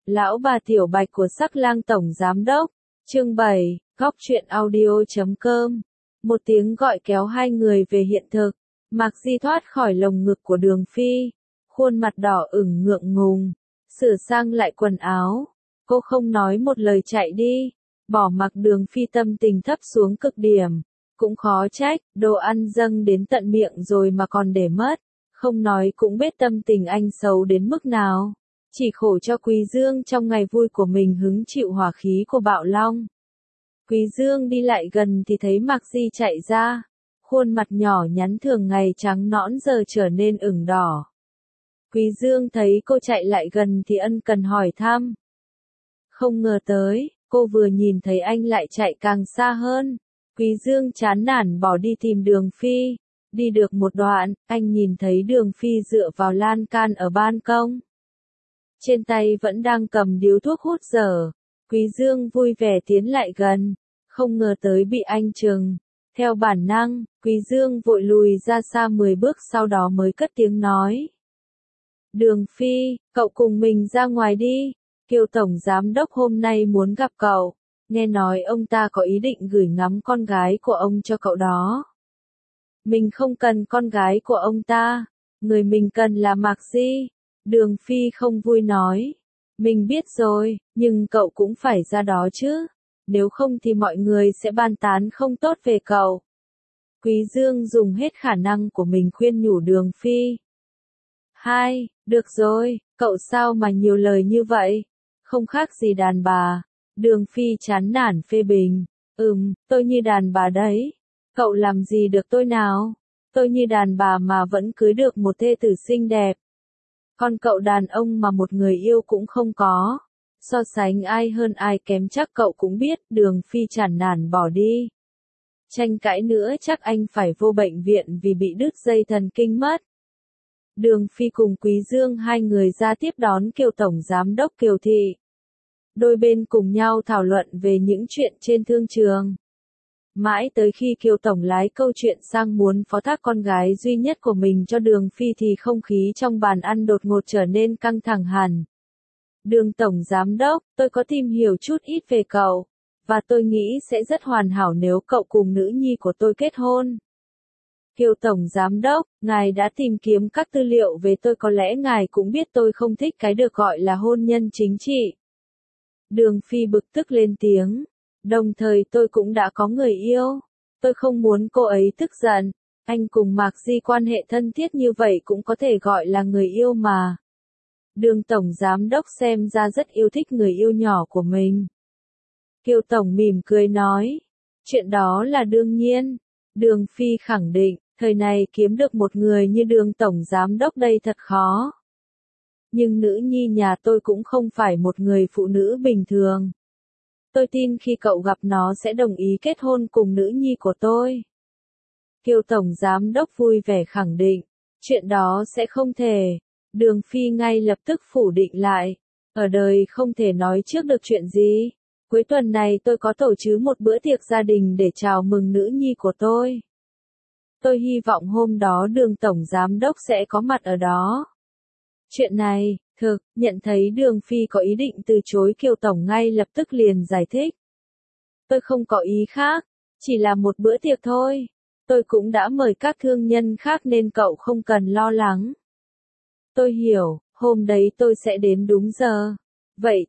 Lão bà Tiểu Bạch của Sắc Lang Tổng Giám Đốc. Chương 7, Góc truyện audio.com. Một tiếng gọi kéo hai người về hiện thực. Mạc Di thoát khỏi lồng ngực của Đường Phi. Khuôn mặt đỏ ửng ngượng ngùng. Sửa sang lại quần áo. Cô không nói một lời chạy đi. Bỏ mặc Đường Phi tâm tình thấp xuống cực điểm. Cũng khó trách, đồ ăn dâng đến tận miệng rồi mà còn để mất. Không nói cũng biết tâm tình anh xấu đến mức nào. Chỉ khổ cho Quý Dương trong ngày vui của mình hứng chịu hỏa khí của Bạo Long. Quý Dương đi lại gần thì thấy Mạc Di chạy ra. Khuôn mặt nhỏ nhắn thường ngày trắng nõn giờ trở nên ửng đỏ. Quý Dương thấy cô chạy lại gần thì ân cần hỏi thăm. Không ngờ tới, cô vừa nhìn thấy anh lại chạy càng xa hơn. Quý Dương chán nản bỏ đi tìm Đường Phi. Đi được một đoạn, anh nhìn thấy Đường Phi dựa vào lan can ở ban công. Trên tay vẫn đang cầm điếu thuốc hút dở. Quý Dương vui vẻ tiến lại gần. Không ngờ tới bị anh trừng. Theo bản năng, Quý Dương vội lùi ra xa 10 bước sau đó mới cất tiếng nói. Đường Phi, cậu cùng mình ra ngoài đi. Kiều Tổng Giám Đốc hôm nay muốn gặp cậu. Nghe nói ông ta có ý định gửi ngắm con gái của ông cho cậu đó. Mình không cần con gái của ông ta. Người mình cần là Mạc Di. Đường Phi không vui nói. Mình biết rồi, nhưng cậu cũng phải ra đó chứ. Nếu không thì mọi người sẽ bàn tán không tốt về cậu. Quý Dương dùng hết khả năng của mình khuyên nhủ Đường Phi. Được rồi, cậu sao mà nhiều lời như vậy? Không khác gì đàn bà. Đường Phi chán nản phê bình. Tôi như đàn bà đấy. Cậu làm gì được tôi nào? Tôi như đàn bà mà vẫn cưới được một thê tử xinh đẹp. Còn cậu đàn ông mà một người yêu cũng không có. So sánh ai hơn ai kém chắc cậu cũng biết. Đường Phi chán nản bỏ đi. Tranh cãi nữa chắc anh phải vô bệnh viện vì bị đứt dây thần kinh mất. Đường Phi cùng Quý Dương hai người ra tiếp đón Kiều Tổng Giám Đốc Kiều Thị. Đôi bên cùng nhau thảo luận về những chuyện trên thương trường. Mãi tới khi Kiều Tổng lái câu chuyện sang muốn phó thác con gái duy nhất của mình cho Đường Phi thì không khí trong bàn ăn đột ngột trở nên căng thẳng hẳn. Đường Tổng Giám Đốc, tôi có tìm hiểu chút ít về cậu, và tôi nghĩ sẽ rất hoàn hảo nếu cậu cùng nữ nhi của tôi kết hôn. Kiều Tổng Giám Đốc, ngài đã tìm kiếm các tư liệu về tôi, có lẽ ngài cũng biết tôi không thích cái được gọi là hôn nhân chính trị. Đường Phi bực tức lên tiếng. Đồng thời tôi cũng đã có người yêu. Tôi không muốn cô ấy tức giận. Anh cùng Mạc Di quan hệ thân thiết như vậy cũng có thể gọi là người yêu mà. Đường Tổng Giám Đốc xem ra rất yêu thích người yêu nhỏ của mình. Kiều Tổng mỉm cười nói. Chuyện đó là đương nhiên. Đường Phi khẳng định, thời này kiếm được một người như Đường Tổng Giám Đốc đây thật khó. Nhưng nữ nhi nhà tôi cũng không phải một người phụ nữ bình thường. Tôi tin khi cậu gặp nó sẽ đồng ý kết hôn cùng nữ nhi của tôi. Kiều Tổng Giám Đốc vui vẻ khẳng định, chuyện đó sẽ không thể. Đường Phi ngay lập tức phủ định lại. Ở đời không thể nói trước được chuyện gì. Cuối tuần này tôi có tổ chức một bữa tiệc gia đình để chào mừng nữ nhi của tôi. Tôi hy vọng hôm đó Đường Tổng Giám Đốc sẽ có mặt ở đó. Chuyện này, nhận thấy Đường Phi có ý định từ chối, Kiều Tổng ngay lập tức liền giải thích. Tôi không có ý khác, chỉ là một bữa tiệc thôi. Tôi cũng đã mời các thương nhân khác nên cậu không cần lo lắng. Tôi hiểu, hôm đấy tôi sẽ đến đúng giờ. Vậy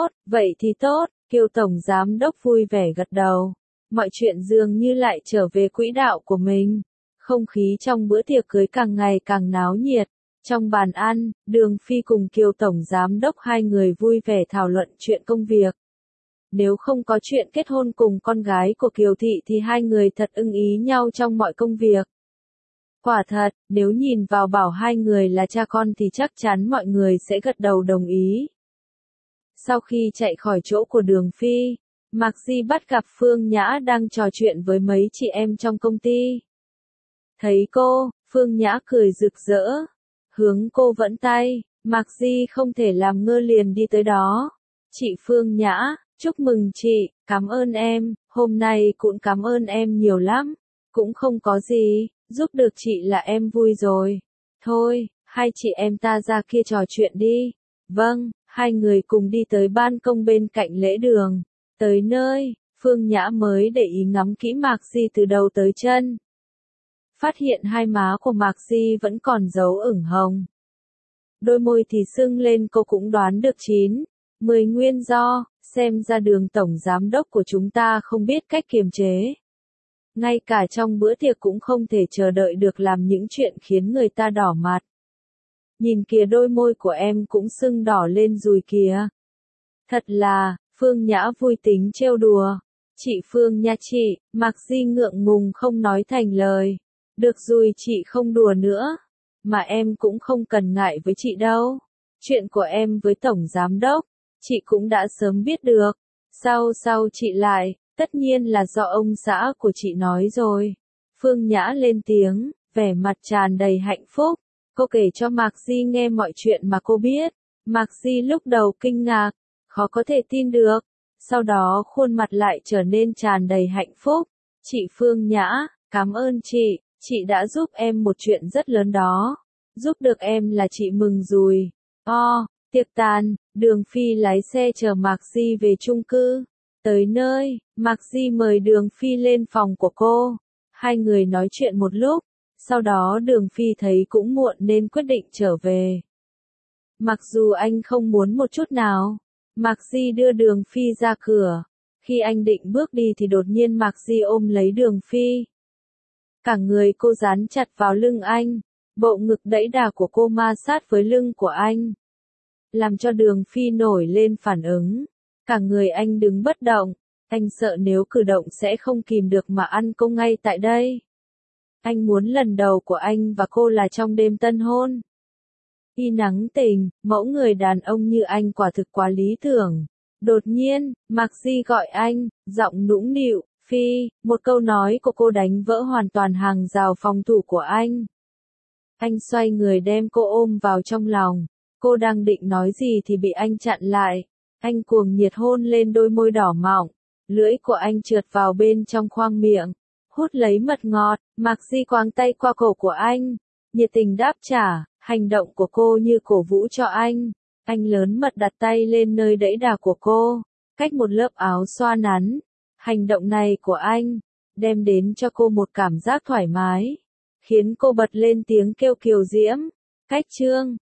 thì tốt, Kiều Tổng Giám Đốc vui vẻ gật đầu. Mọi chuyện dường như lại trở về quỹ đạo của mình. Không khí trong bữa tiệc cưới càng ngày càng náo nhiệt. Trong bàn ăn, Đường Phi cùng Kiều Tổng Giám Đốc hai người vui vẻ thảo luận chuyện công việc. Nếu không có chuyện kết hôn cùng con gái của Kiều Thị thì hai người thật ưng ý nhau trong mọi công việc. Quả thật, nếu nhìn vào bảo hai người là cha con thì chắc chắn mọi người sẽ gật đầu đồng ý. Sau khi chạy khỏi chỗ của Đường Phi, Mạc Di bắt gặp Phương Nhã đang trò chuyện với mấy chị em trong công ty. Thấy cô, Phương Nhã cười rực rỡ. Hướng cô vẫy tay, Mạc Di không thể làm ngơ liền đi tới đó. Chị Phương Nhã, chúc mừng chị, cảm ơn em, hôm nay cũng cảm ơn em nhiều lắm. Cũng không có gì, giúp được chị là em vui rồi. Thôi, hai chị em ta ra kia trò chuyện đi. Vâng, Hai người cùng đi tới ban công bên cạnh lễ đường. Tới nơi, Phương Nhã mới để ý ngắm kỹ Mạc Di từ đầu tới chân. Phát hiện hai má của Mạc Di vẫn còn dấu ửng hồng. Đôi môi thì sưng lên, cô cũng đoán được 9, 10 nguyên do, xem ra Đường tổng giám đốc của chúng ta không biết cách kiềm chế. Ngay cả trong bữa tiệc cũng không thể chờ đợi được làm những chuyện khiến người ta đỏ mặt. Nhìn kìa, đôi môi của em cũng sưng đỏ lên rồi kìa. Thật là, Phương Nhã vui tính trêu đùa. Chị Phương nha chị, Mạc Di ngượng ngùng không nói thành lời. Được rồi, chị không đùa nữa. Mà em cũng không cần ngại với chị đâu. Chuyện của em với tổng giám đốc, chị cũng đã sớm biết được. Sao chị lại, tất nhiên là do ông xã của chị nói rồi. Phương Nhã lên tiếng, vẻ mặt tràn đầy hạnh phúc. Cô kể cho Mạc Di nghe mọi chuyện mà cô biết. Mạc Di lúc đầu kinh ngạc, khó có thể tin được. Sau đó khuôn mặt lại trở nên tràn đầy hạnh phúc. Chị Phương Nhã, cảm ơn chị đã giúp em một chuyện rất lớn đó. Giúp được em là chị mừng rồi. Tiệc tàn, Đường Phi lái xe chở Mạc Di về chung cư. Tới nơi, Mạc Di mời Đường Phi lên phòng của cô. Hai người nói chuyện một lúc. Sau đó Đường Phi thấy cũng muộn nên quyết định trở về. Mặc dù anh không muốn một chút nào, Mạc Di đưa Đường Phi ra cửa. Khi anh định bước đi thì đột nhiên Mạc Di ôm lấy Đường Phi. Cả người cô dán chặt vào lưng anh, bộ ngực đẫy đà của cô ma sát với lưng của anh, làm cho Đường Phi nổi lên phản ứng. Cả người anh đứng bất động, anh sợ nếu cử động sẽ không kìm được mà ăn cô ngay tại đây. Anh muốn lần đầu của anh và cô là trong đêm tân hôn. Y nắng tình, mẫu người đàn ông như anh quả thực quá lý tưởng. Đột nhiên, Mạc Di gọi anh, giọng nũng nịu, Phi, một câu nói của cô đánh vỡ hoàn toàn hàng rào phòng thủ của anh. Anh xoay người đem cô ôm vào trong lòng. Cô đang định nói gì thì bị anh chặn lại. Anh cuồng nhiệt hôn lên đôi môi đỏ mọng. Lưỡi của anh trượt vào bên trong khoang miệng, hút lấy mật ngọt. Mạc Di quàng tay qua cổ của anh, nhiệt tình đáp trả. Hành động của cô như cổ vũ cho anh. Anh lớn mật đặt tay lên nơi đẫy đà của cô, cách một lớp áo xoa nắn. Hành động này của anh đem đến cho cô một cảm giác thoải mái, khiến cô bật lên tiếng kêu kiều diễm. Cách chương